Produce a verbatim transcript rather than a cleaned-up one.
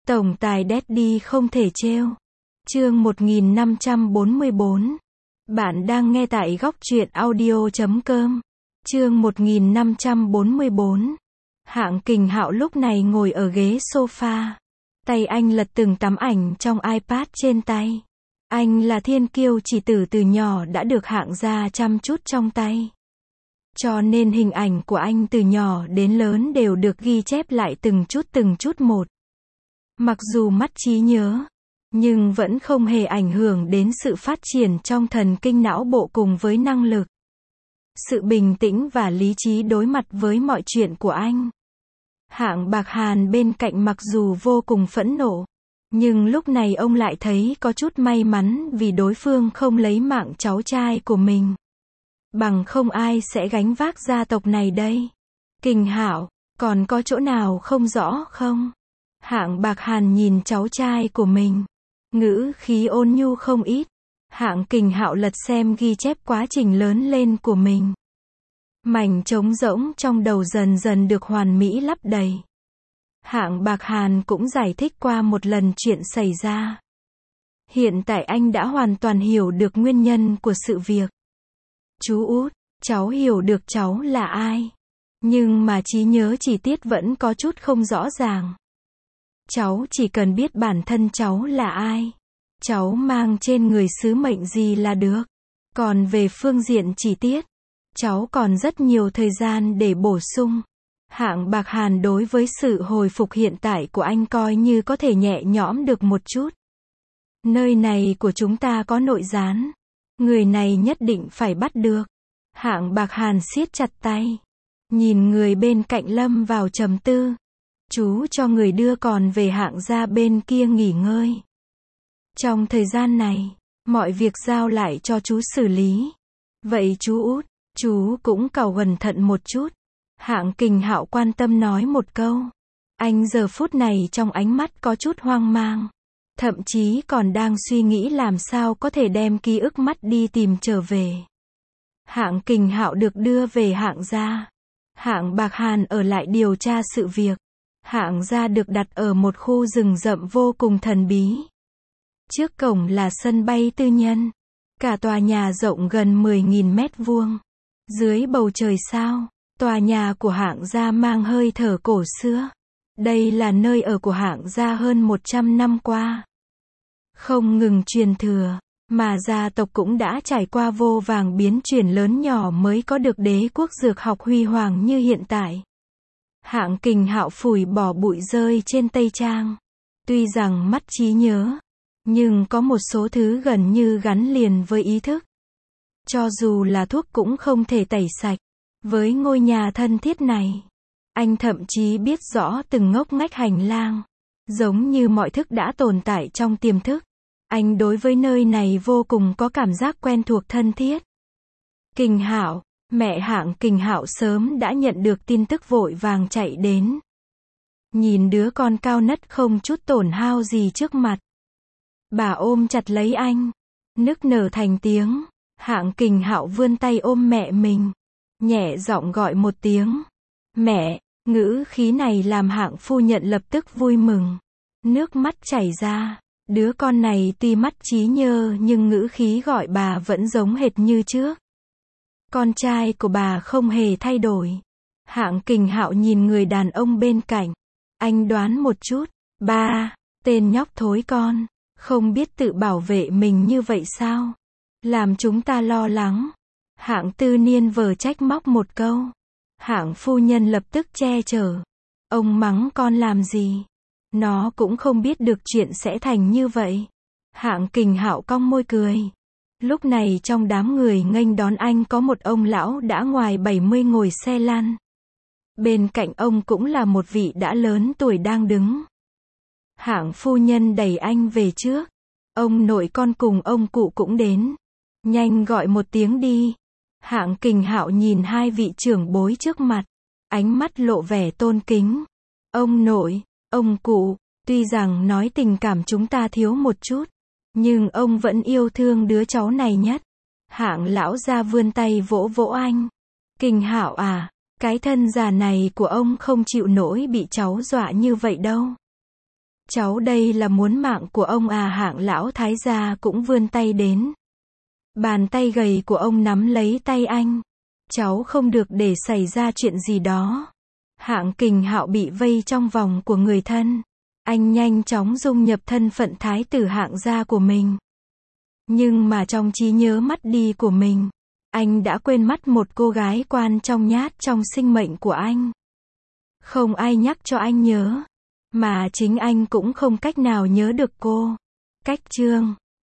Tổng tài Daddy không thể trêu. Chương một nghìn năm trăm bốn mươi tư. Bạn đang nghe tại góc truyện audio chấm com. Chương một nghìn năm trăm bốn mươi tư. Hạng Kình Hạo lúc này ngồi ở ghế sofa. Tay anh lật từng tấm ảnh trong iPad trên tay. Anh là thiên kiêu chỉ tử từ nhỏ đã được Hạng gia chăm chút trong tay. Cho nên hình ảnh của anh từ nhỏ đến lớn đều được ghi chép lại từng chút từng chút một. Mặc dù mất trí nhớ, nhưng vẫn không hề ảnh hưởng đến sự phát triển trong thần kinh não bộ cùng với năng lực, sự bình tĩnh và lý trí đối mặt với mọi chuyện của anh. Hạng Bạc Hàn bên cạnh mặc dù vô cùng phẫn nộ, nhưng lúc này ông lại thấy có chút may mắn vì đối phương không lấy mạng cháu trai của mình. Bằng không ai sẽ gánh vác gia tộc này đây. Kình Hạo, còn có chỗ nào không rõ không? Hạng Bạc Hàn nhìn cháu trai của mình, ngữ khí ôn nhu không ít. Hạng Kình Hạo lật xem ghi chép quá trình lớn lên của mình. Mảnh trống rỗng trong đầu dần dần được hoàn mỹ lấp đầy. Hạng Bạc Hàn cũng giải thích qua một lần chuyện xảy ra. Hiện tại anh đã hoàn toàn hiểu được nguyên nhân của sự việc. Chú út, cháu hiểu được cháu là ai. Nhưng mà trí nhớ chi tiết vẫn có chút không rõ ràng. Cháu chỉ cần biết bản thân cháu là ai. Cháu mang trên người sứ mệnh gì là được. Còn về phương diện chi tiết, cháu còn rất nhiều thời gian để bổ sung. Hạng Bạc Hàn đối với sự hồi phục hiện tại của anh coi như có thể nhẹ nhõm được một chút. Nơi này của chúng ta có nội gián. Người này nhất định phải bắt được. Hạng Bạc Hàn siết chặt tay. Nhìn người bên cạnh lâm vào trầm tư. Chú cho người đưa còn về Hạng gia bên kia nghỉ ngơi. Trong thời gian này, mọi việc giao lại cho chú xử lý. Vậy chú út, chú cũng cẩn cẩn thận một chút. Hạng Kình Hạo quan tâm nói một câu. Anh giờ phút này trong ánh mắt có chút hoang mang. Thậm chí còn đang suy nghĩ làm sao có thể đem ký ức mất đi tìm trở về. Hạng Kình Hạo được đưa về Hạng gia. Hạng Bạc Hàn ở lại điều tra sự việc. Hạng gia được đặt ở một khu rừng rậm vô cùng thần bí. Trước cổng là sân bay tư nhân. Cả tòa nhà rộng gần mười nghìn mét vuông. Dưới bầu trời sao, tòa nhà của Hạng gia mang hơi thở cổ xưa. Đây là nơi ở của Hạng gia hơn một trăm năm qua. Không ngừng truyền thừa, mà gia tộc cũng đã trải qua vô vàn biến chuyển lớn nhỏ mới có được đế quốc dược học huy hoàng như hiện tại. Hạng Kình Hạo phủi bỏ bụi rơi trên tây trang. Tuy rằng mất trí nhớ, nhưng có một số thứ gần như gắn liền với ý thức. Cho dù là thuốc cũng không thể tẩy sạch. Với ngôi nhà thân thiết này, anh thậm chí biết rõ từng ngóc ngách hành lang. Giống như mọi thức đã tồn tại trong tiềm thức. Anh đối với nơi này vô cùng có cảm giác quen thuộc thân thiết. Kình Hạo, mẹ Hạng Kình Hạo sớm đã nhận được tin tức vội vàng chạy đến. Nhìn đứa con cao nấc không chút tổn hao gì trước mặt. Bà ôm chặt lấy anh, nức nở thành tiếng. Hạng Kình Hạo vươn tay ôm mẹ mình, nhẹ giọng gọi một tiếng. Mẹ, ngữ khí này làm Hạng phu nhận lập tức vui mừng. Nước mắt chảy ra. Đứa con này tuy mất trí nhớ nhưng ngữ khí gọi bà vẫn giống hệt như trước. Con trai của bà không hề thay đổi. Hạng Kình Hạo nhìn người đàn ông bên cạnh. Anh đoán một chút. Ba, tên nhóc thối con, không biết tự bảo vệ mình như vậy sao? Làm chúng ta lo lắng. Hạng Tư Niên vờ trách móc một câu. Hạng phu nhân lập tức che chở. Ông mắng con làm gì? Nó cũng không biết được chuyện sẽ thành như vậy. Hạng Kình Hạo cong môi cười. Lúc này trong đám người nghênh đón anh có một ông lão đã ngoài bảy mươi ngồi xe lăn. Bên cạnh ông cũng là một vị đã lớn tuổi đang đứng. Hạng phu nhân đẩy anh về trước. Ông nội con cùng ông cụ cũng đến. Nhanh gọi một tiếng đi. Hạng Kình Hạo nhìn hai vị trưởng bối trước mặt. Ánh mắt lộ vẻ tôn kính. Ông nội, ông cụ, tuy rằng nói tình cảm chúng ta thiếu một chút, nhưng ông vẫn yêu thương đứa cháu này nhất. Hạng lão ra vươn tay vỗ vỗ anh. Kình Hạo à, cái thân già này của ông không chịu nổi bị cháu dọa như vậy đâu. Cháu đây là muốn mạng của ông à, Hạng lão thái gia cũng vươn tay đến. Bàn tay gầy của ông nắm lấy tay anh. Cháu không được để xảy ra chuyện gì đó. Hạng Kình Hạo bị vây trong vòng của người thân. Anh nhanh chóng dung nhập thân phận thái tử Hạng gia của mình. Nhưng mà trong trí nhớ mất đi của mình, anh đã quên mất một cô gái quan trọng nhất trong sinh mệnh của anh. Không ai nhắc cho anh nhớ, mà chính anh cũng không cách nào nhớ được cô. Cách chương